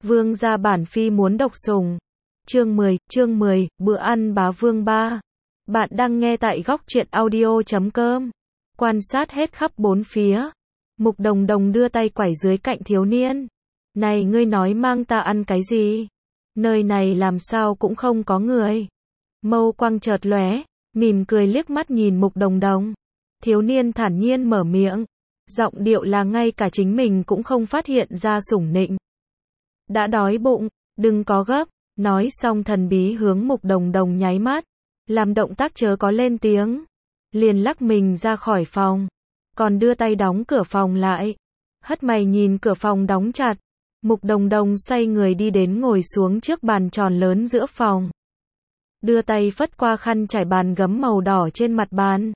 Vương gia bản phi muốn độc sủng. Chương 10, bữa ăn bá vương 3. Bạn đang nghe tại góc truyện audio.com. Quan sát hết khắp bốn phía. Mục Đồng Đồng đưa tay quẩy dưới cạnh thiếu niên. Này ngươi nói mang ta ăn cái gì? Nơi này làm sao cũng không có người. Mâu quang chợt lóe, mỉm cười liếc mắt nhìn Mục Đồng Đồng. Thiếu niên thản nhiên mở miệng. Giọng điệu là ngay cả chính mình cũng không phát hiện ra sủng nịnh. Đã đói bụng, đừng có gấp. Nói xong thần bí hướng Mục Đồng Đồng nháy mắt. Làm động tác chớ có lên tiếng. Liền lắc mình ra khỏi phòng. Còn đưa tay đóng cửa phòng lại. Hất mày nhìn cửa phòng đóng chặt. Mục Đồng Đồng xoay người đi đến ngồi xuống trước bàn tròn lớn giữa phòng. Đưa tay phất qua khăn trải bàn gấm màu đỏ trên mặt bàn.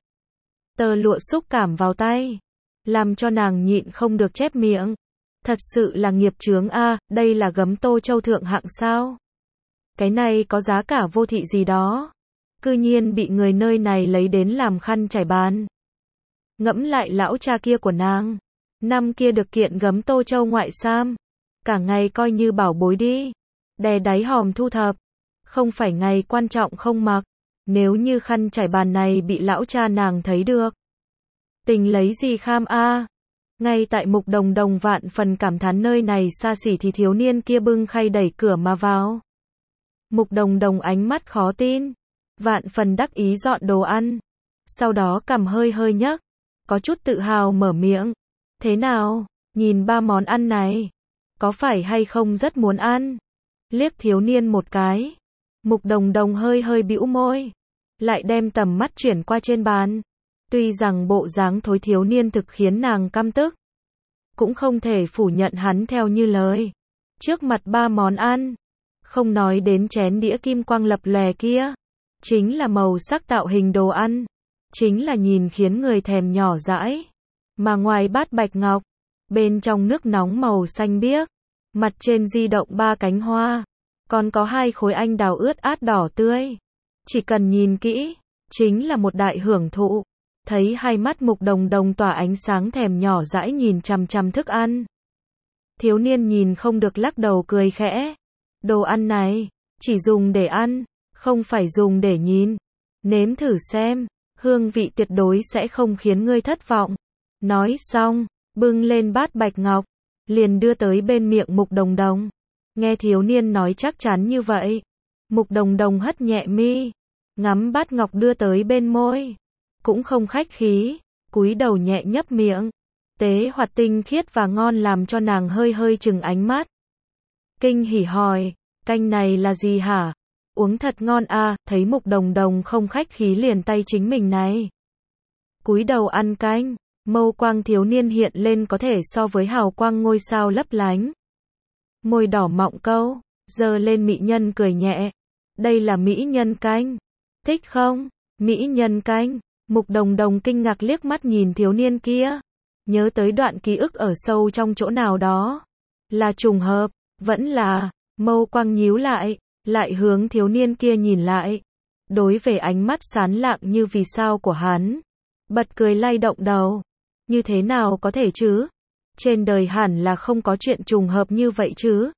Tờ lụa xúc cảm vào tay. Làm cho nàng nhịn không được chép miệng. Thật sự là nghiệp chướng a, đây là gấm Tô Châu thượng hạng sao? Cái này có giá cả vô thị gì đó. Cư nhiên bị người nơi này lấy đến làm khăn trải bàn. Ngẫm lại lão cha kia của nàng. Năm kia được kiện gấm Tô Châu ngoại sam. Cả ngày coi như bảo bối đi. Đè đáy hòm thu thập. Không phải ngày quan trọng không mặc. Nếu như khăn trải bàn này bị lão cha nàng thấy được. Tình lấy gì kham a? Ngay tại Mục Đồng Đồng vạn phần cảm thán nơi này xa xỉ thì thiếu niên kia bưng khay đẩy cửa mà vào. Mục Đồng Đồng ánh mắt khó tin. Vạn phần đắc ý dọn đồ ăn. Sau đó cằm hơi hơi nhấc. Có chút tự hào mở miệng. Thế nào, nhìn ba món ăn này. Có phải hay không rất muốn ăn? Liếc thiếu niên một cái. Mục Đồng Đồng hơi hơi bĩu môi. Lại đem tầm mắt chuyển qua trên bàn. Tuy rằng bộ dáng thối thiếu niên thực khiến nàng căm tức. Cũng không thể phủ nhận hắn theo như lời. Trước mặt ba món ăn. Không nói đến chén đĩa kim quang lập lòe kia. Chính là màu sắc tạo hình đồ ăn. Chính là nhìn khiến người thèm nhỏ dãi. Mà ngoài bát bạch ngọc. Bên trong nước nóng màu xanh biếc. Mặt trên di động ba cánh hoa. Còn có hai khối anh đào ướt át đỏ tươi. Chỉ cần nhìn kỹ. Chính là một đại hưởng thụ. Thấy hai mắt Mục Đồng Đồng tỏa ánh sáng thèm nhỏ dãi nhìn chằm chằm thức ăn. Thiếu niên nhìn không được lắc đầu cười khẽ. Đồ ăn này, chỉ dùng để ăn, không phải dùng để nhìn. Nếm thử xem, hương vị tuyệt đối sẽ không khiến ngươi thất vọng. Nói xong, bưng lên bát bạch ngọc, liền đưa tới bên miệng Mục Đồng Đồng. Nghe thiếu niên nói chắc chắn như vậy. Mục Đồng Đồng hất nhẹ mi, ngắm bát ngọc đưa tới bên môi. Cũng không khách khí, cúi đầu nhẹ nhấp miệng. Tế hoạt tinh khiết và ngon làm cho nàng hơi hơi chừng ánh mắt. Kinh hỉ hỏi, canh này là gì hả? Uống thật ngon a, thấy Mục Đồng Đồng không khách khí liền tay chính mình này. Cúi đầu ăn canh, mâu quang thiếu niên hiện lên có thể so với hào quang ngôi sao lấp lánh. Môi đỏ mọng câu, giơ lên mỹ nhân cười nhẹ. Đây là mỹ nhân canh. Thích không? Mỹ nhân canh. Mục Đồng Đồng kinh ngạc liếc mắt nhìn thiếu niên kia. Nhớ tới đoạn ký ức ở sâu trong chỗ nào đó. Là trùng hợp, vẫn là, mâu quang nhíu lại hướng thiếu niên kia nhìn lại. Đối về ánh mắt sán lạng như vì sao của hắn. Bật cười lay động đầu. Như thế nào có thể chứ? Trên đời hẳn là không có chuyện trùng hợp như vậy chứ.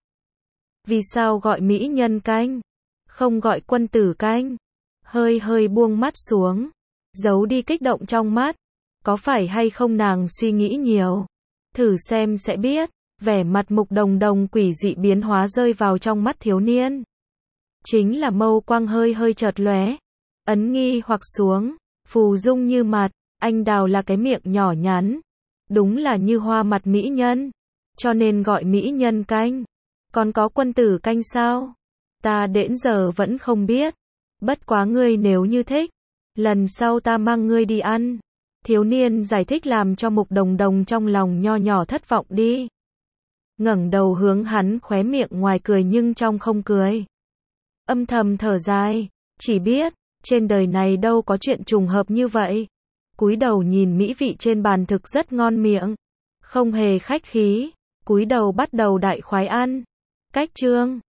Vì sao gọi mỹ nhân canh? Không gọi quân tử canh? Hơi hơi buông mắt xuống. Giấu đi kích động trong mắt. Có phải hay không nàng suy nghĩ nhiều? Thử xem sẽ biết. Vẻ mặt Mục Đồng Đồng quỷ dị biến hóa rơi vào trong mắt thiếu niên. Chính là mâu quang hơi hơi chợt lóe. Ấn nghi hoặc xuống. Phù dung như mặt. Anh đào là cái miệng nhỏ nhắn. Đúng là như hoa mặt mỹ nhân. Cho nên gọi mỹ nhân canh. Còn có quân tử canh sao? Ta đến giờ vẫn không biết. Bất quá ngươi nếu như thích. Lần sau ta mang ngươi đi ăn. Thiếu niên giải thích làm cho Mục Đồng Đồng trong lòng nho nhỏ thất vọng đi. Ngẩng đầu hướng hắn khóe miệng ngoài cười nhưng trong không cười. Âm thầm thở dài. Chỉ biết, trên đời này đâu có chuyện trùng hợp như vậy. Cúi đầu nhìn mỹ vị trên bàn thực rất ngon miệng. Không hề khách khí. Cúi đầu bắt đầu đại khoái ăn. Cách chương